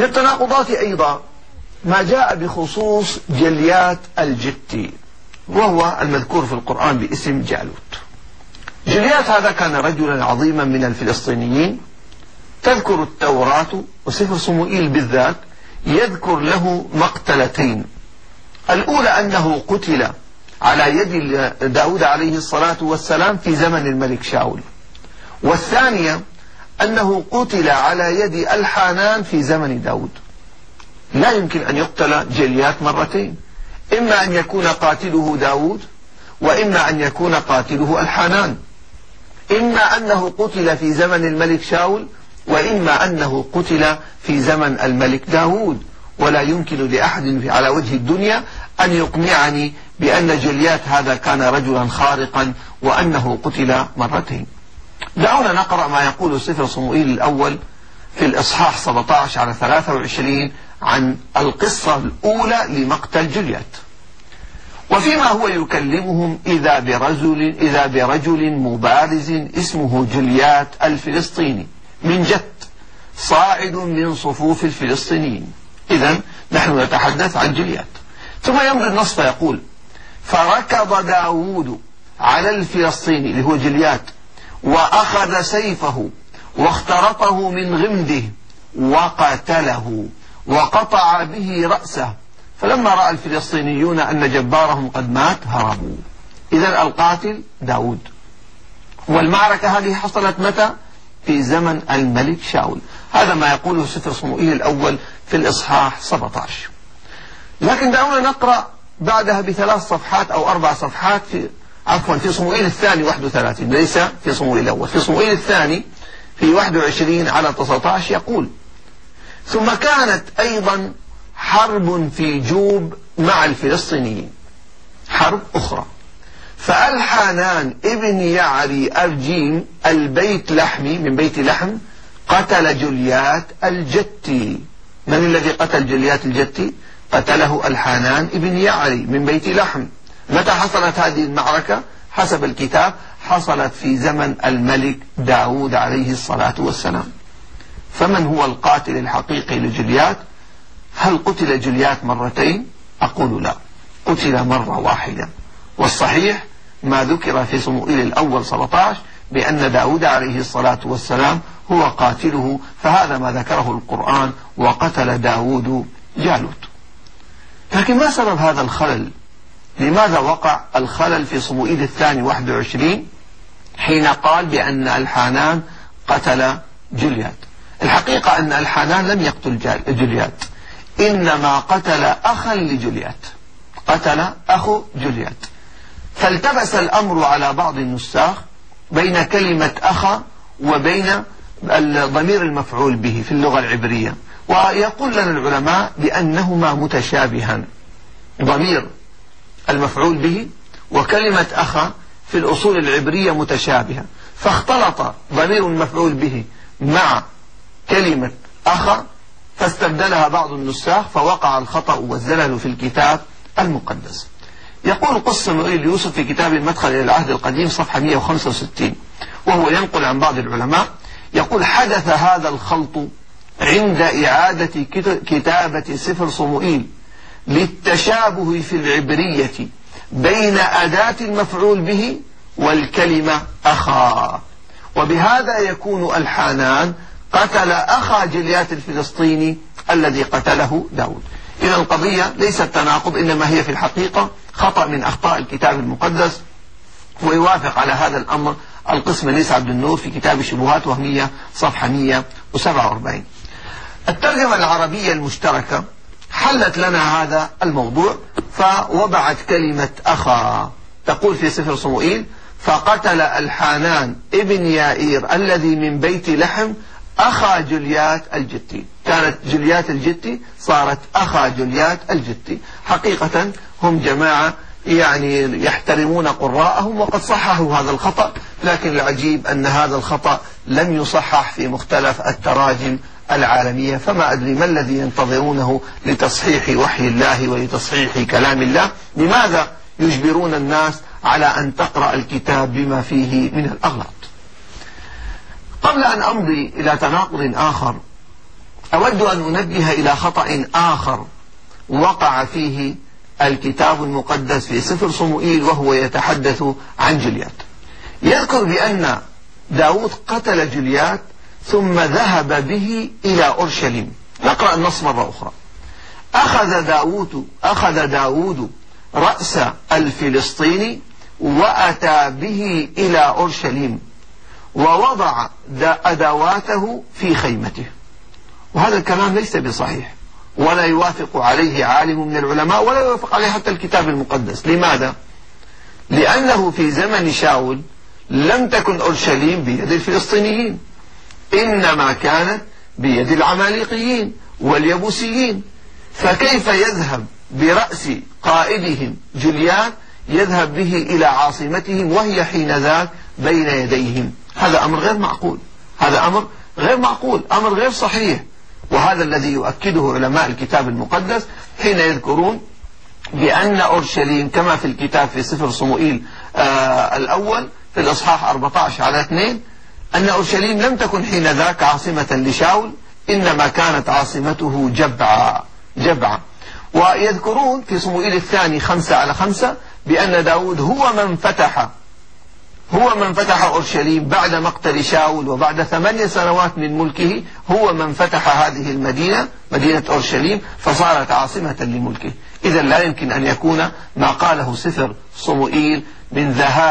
التناقضات أيضا ما جاء بخصوص جليات الجتي، وهو المذكور في القرآن باسم جالوت. جليات هذا كان رجلا عظيما من الفلسطينيين، تذكر التوراة وسفر صموئيل بالذات يذكر له مقتلتين. الأولى أنه قتل على يد داود عليه الصلاة والسلام في زمن الملك شاول، والثانية أنه قتل على يد الحانان في زمن داود. لا يمكن أن يقتل جليات مرتين، إما أن يكون قاتله داود وإما أن يكون قاتله الحانان، إما أنه قتل في زمن الملك شاول وإما أنه قتل في زمن الملك داود. ولا يمكن لأحد على وجه الدنيا أن يقنعني بأن جليات هذا كان رجلا خارقا وأنه قتل مرتين. دعونا نقرأ ما يقول سفر صموئيل الأول في الإصحاح 17 على 23 عن القصة الأولى لمقتل جليات. وفيما هو يكلمهم إذا برجل مبارز اسمه جليات الفلسطيني من جت صاعد من صفوف الفلسطينيين. إذن نحن نتحدث عن جليات. ثم يمضي النص فيقول: فركض داود على الفلسطيني اللي هو جليات وأخذ سيفه واخترطه من غمده وقتله وقطع به رأسه، فلما رأى الفلسطينيون أن جبارهم قد مات هربوا. إذن القاتل داود. والمعركة هذه حصلت متى؟ في زمن الملك شاول. هذا ما يقوله سفر صموئيل الأول في الإصحاح 17. لكن دعونا نقرأ بعدها بثلاث صفحات أو 4 صفحات في صموئيل الثاني 31، ليس في صموئيل الأول. في صموئيل الثاني في 21 على 19 يقول: ثم كانت أيضا حرب في جوب مع الفلسطينيين، حرب أخرى، فالحانان ابن يعري أرجيم البيت لحمي من بيت لحم قتل جليات الجتي. من الذي قتل جليات الجتي؟ قتله الحانان ابن يعري من بيت لحم. متى حصلت هذه المعركة؟ حسب الكتاب حصلت في زمن الملك داود عليه الصلاة والسلام. فمن هو القاتل الحقيقي لجليات؟ هل قتل جليات مرتين؟ أقول لا، قتل مرة واحدة. والصحيح ما ذكر في صموئيل الأول 17 بأن داود عليه الصلاة والسلام هو قاتله، فهذا ما ذكره القرآن: وقتل داود جالوت. لكن ما سبب هذا الخلل؟ لماذا وقع الخلل في صموئيل الثاني 21 حين قال بأن الحانان قتل جليات؟ الحقيقة أن الحانان لم يقتل جليات، إنما قتل أخا لجليات، قتل أخو جليات. فالتبس الأمر على بعض النساخ بين كلمة أخا وبين الضمير المفعول به في اللغة العبرية، ويقول لنا العلماء بأنهما متشابهان، ضمير المفعول به وكلمة أخا في الأصول العبرية متشابهة، فاختلط ضمير المفعول به مع كلمة أخا فاستبدلها بعض النساخ فوقع الخطأ والزلل في الكتاب المقدس. يقول قس صموئيل يوسف في كتاب المدخل إلى العهد القديم صفحة 165 وهو ينقل عن بعض العلماء، يقول: حدث هذا الخلط عند إعادة كتابة سفر صموئيل للتشابه في العبرية بين أداة المفعول به والكلمة أخا، وبهذا يكون الحانان قتل أخا جليات الفلسطيني الذي قتله داود. إذا القضية ليست تناقض، إنما هي في الحقيقة خطأ من أخطاء الكتاب المقدس. ويوافق على هذا الأمر القسم ليس عبد النور في كتاب شبهات وهمية صفحة 147. الترجمة العربية المشتركة حلت لنا هذا الموضوع فوضعت كلمة أخا، تقول في سفر صموئيل: فقتل الحانان ابن يائير الذي من بيت لحم أخا جليات الجتي. كانت جليات الجتي صارت أخا جليات الجتي. حقيقة هم جماعة يعني يحترمون قراءهم وقد صححوا هذا الخطأ، لكن العجيب أن هذا الخطأ لم يصحح في مختلف التراجم العالمية. فما أدري ما الذي ينتظرونه لتصحيح وحي الله ولتصحيح كلام الله؟ لماذا يجبرون الناس على أن تقرأ الكتاب بما فيه من الأغلاط؟ قبل أن أمضي إلى تناقض آخر أود أن أنبه إلى خطأ آخر وقع فيه الكتاب المقدس في سفر صموئيل وهو يتحدث عن جليات. يذكر بأن داود قتل جليات ثم ذهب به إلى أورشليم. نقرأ النص مرة أخرى. أخذ داود رأس الفلسطيني وأتى به إلى أورشليم ووضع أدواته في خيمته. وهذا الكلام ليس بصحيح ولا يوافق عليه عالم من العلماء ولا يوافق عليه حتى الكتاب المقدس. لماذا؟ لأنه في زمن شاول لم تكن أورشليم بيد الفلسطينيين، إنما كانت بيد العماليقيين واليبوسيين، فكيف يذهب برأس قائدهم جليات يذهب به إلى عاصمتهم وهي حينذاك بين يديهم؟ هذا أمر غير معقول، هذا أمر غير معقول، أمر غير صحيح. وهذا الذي يؤكده علماء الكتاب المقدس حين يذكرون بأن أورشليم كما في الكتاب في سفر صموئيل الأول في الإصحاح 14:2 أن أورشليم لم تكن حين ذاك عاصمة لشاول، إنما كانت عاصمته جبعة. ويذكرون في صموئيل الثاني 5:5 بأن داود هو من فتح أورشليم بعد مقتل شاول، وبعد 8 سنوات من ملكه هو من فتح هذه المدينة، مدينة أورشليم، فصارت عاصمة لملكه. إذا لا يمكن أن يكون ما قاله سفر صموئيل من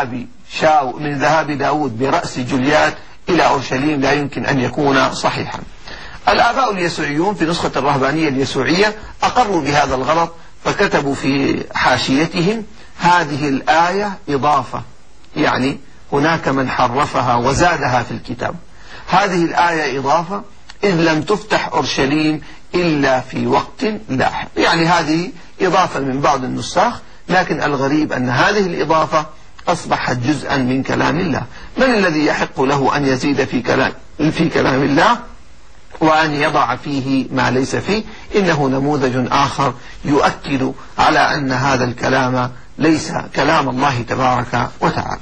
ذهاب داود برأس جليات إلى أورشليم لا يمكن أن يكون صحيحا. الآباء اليسوعيون في نسخة الرهبانية اليسوعية أقروا بهذا الغلط، فكتبوا في حاشيتهم: هذه الآية إضافة، يعني هناك من حرفها وزادها في الكتاب. هذه الآية إضافة إذ لم تفتح أورشليم إلا في وقت لاحق. يعني هذه إضافة من بعض النساخ، لكن الغريب أن هذه الإضافة أصبحت جزءا من كلام الله. من الذي يحق له أن يزيد في كلام الله وأن يضع فيه ما ليس فيه؟ إنه نموذج آخر يؤكد على أن هذا الكلام ليس كلام الله تبارك وتعالى.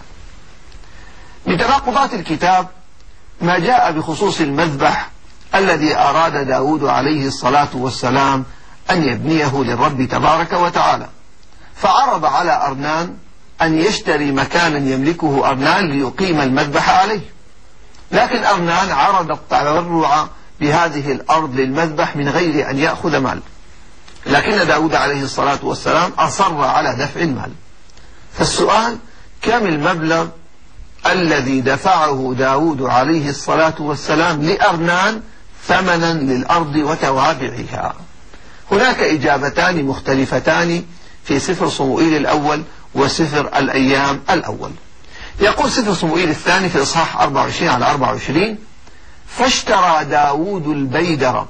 من تناقضات الكتاب ما جاء بخصوص المذبح الذي أراد داود عليه الصلاة والسلام أن يبنيه للرب تبارك وتعالى، فعرض على أرنان أن يشتري مكانا يملكه أرنان ليقيم المذبح عليه، لكن أرنان عرض التبرع بهذه الأرض للمذبح من غير أن يأخذ مال، لكن داود عليه الصلاة والسلام أصر على دفع المال. فالسؤال: كم المبلغ الذي دفعه داود عليه الصلاة والسلام لأرنان ثمنا للأرض وتوابعها؟ هناك إجابتان مختلفتان في سفر صموئيل الأول وسفر الأيام الأول. يقول سفر صموئيل الثاني في إصحاح 24:24: فاشترى داود البيدر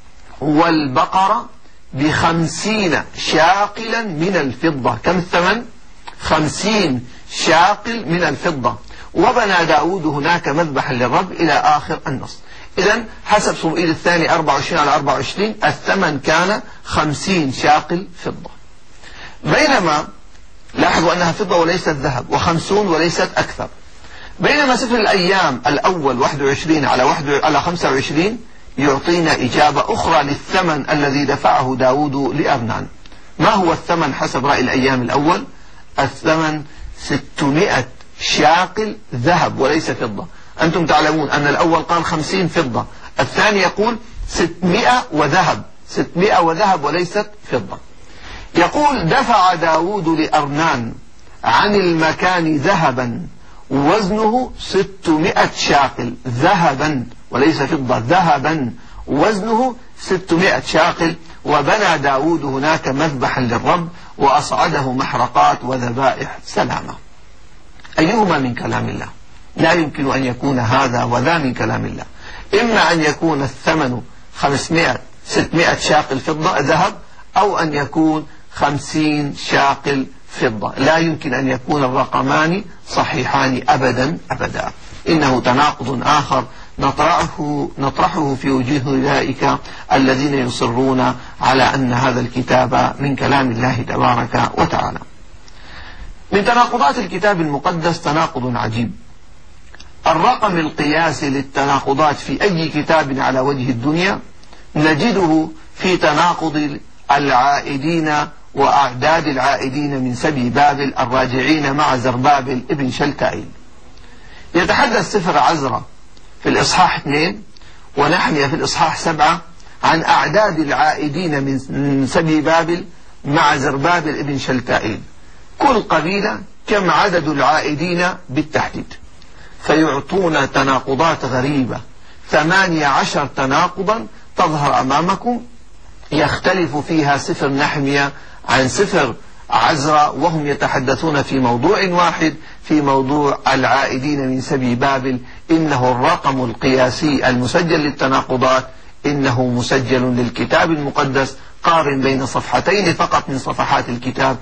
والبقر ب50 شاقلا من الفضة. كم الثمن؟ 50 شاقل من الفضة. وبنى داود هناك مذبحا للرب إلى آخر النص. إذن حسب صموئيل الثاني 24:24 الثمن كان 50 شاقل فضة، بينما لاحظوا أنها فضة وليست ذهب، و50 وليست أكثر. بينما سفر الأيام الأول 21/25 يعطينا إجابة أخرى للثمن الذي دفعه داود لأرنان. ما هو الثمن حسب رأي الأيام الأول؟ الثمن 600 شاقل ذهب وليس فضة. أنتم تعلمون أن الأول قال 50 فضة، الثاني يقول 600 وذهب، 600 وذهب وليست فضة. يقول: دفع داود لأرنان عن المكان ذهبا وزنه 600 شاقل، ذهبا وليس فضة، ذهبا وزنه 600 شاقل، وبنى داود هناك مذبحا للرب وأصعده محرقات وذبائح سلامة. أيهما من كلام الله؟ لا يمكن أن يكون هذا وذا من كلام الله. إما أن يكون الثمن 600 شاقل فضة ذهب، أو أن يكون 50 شاقل فضة. لا يمكن أن يكون الرقمان صحيحان أبدا أبدا. إنه تناقض آخر نطرحه في وجوه أولئك الذين يصرون على أن هذا الكتاب من كلام الله تبارك وتعالى. من تناقضات الكتاب المقدس تناقض عجيب. الرقم القياسي للتناقضات في أي كتاب على وجه الدنيا نجده في تناقض العائدين وأعداد العائدين من سبي بابل الراجعين مع زربابل ابن شلتائيل. يتحدث سفر عزرا في الإصحاح 2 ونحمية في الإصحاح 7 عن أعداد العائدين من سبي بابل مع زربابل ابن شلتائيل، كل قبيلة كم عدد العائدين بالتحديد، فيعطون تناقضات غريبة 18 تناقضا تظهر أمامكم يختلف فيها سفر نحمية عن سفر عزرا، وهم يتحدثون في موضوع واحد، في موضوع العائدين من سبي بابل. إنه الرقم القياسي المسجل للتناقضات إنه مسجل للكتاب المقدس. قارن بين صفحتين فقط من صفحات الكتاب